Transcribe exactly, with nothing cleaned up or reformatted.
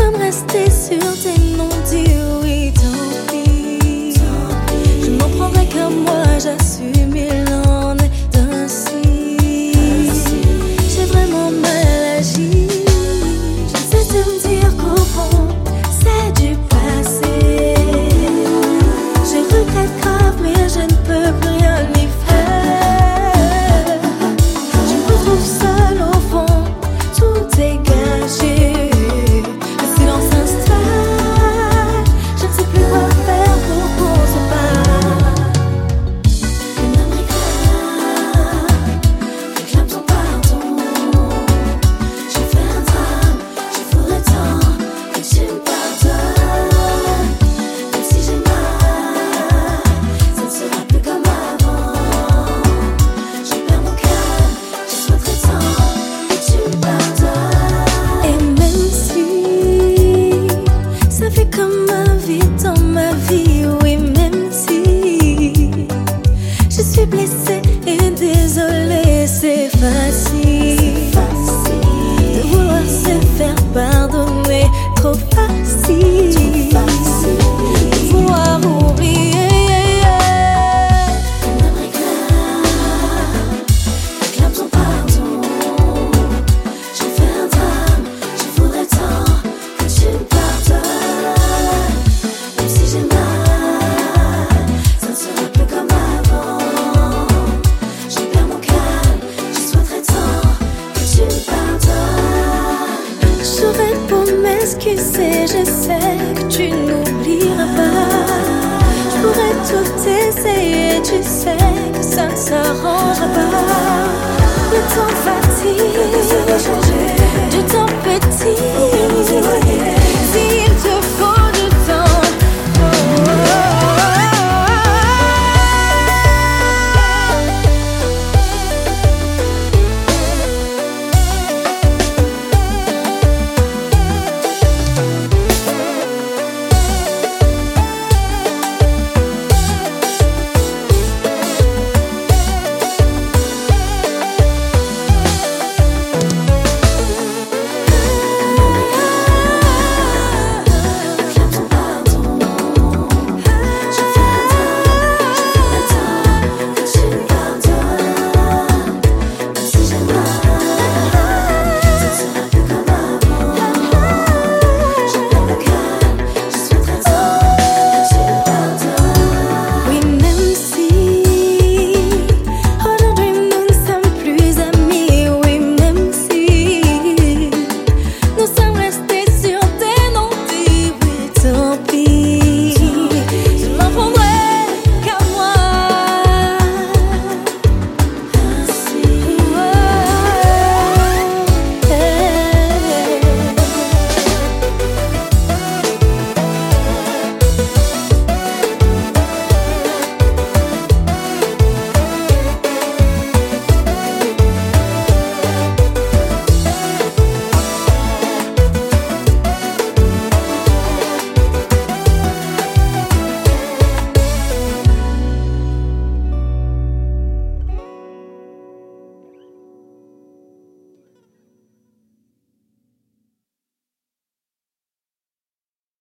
dois me rester sur tes noms, dire oui, tant pis. Je n'en prendrai qu'à moi, j'assume, il en est ainsi. J'ai vraiment mal agi. Je sais te me dire qu'au fond, c'est du passé. Je regrette grave, mais je ne peux plus rien y faire. Je me retrouve seule au fond, tout est gâché. Le silence s'installe, je ne sais plus quoi faire pour qu'on se parle. Une âme réclame, réclame ton pardon. J'ai fait un drame, je voudrais tant que tu me pardonnes. Même si j'ai mal, ça ne sera plus comme avant. Je perds mon calme, je souhaiterais tant que tu me pardonnes. Et même si ça fait comme un vide dans ma vie, oui, même si je suis blessée et désolée, c'est facile de vouloir se faire pardonner, trop facile de vouloir oublier. Une âme réclame, réclame ton pardon. J'ai fait un drame, je voudrais tant que tu me pardonnes. Même si j'ai mal, ça ne sera plus comme avant. Je perds mon calme, je souhaiterais tant que tu me pardonnes. J'aurais beau m'excuser, je sais que tu n'oublieras pas. Je pourrais tout essayer, tu sais que ça ne s'arrangera pas. Le temps fatigue, du temps petit.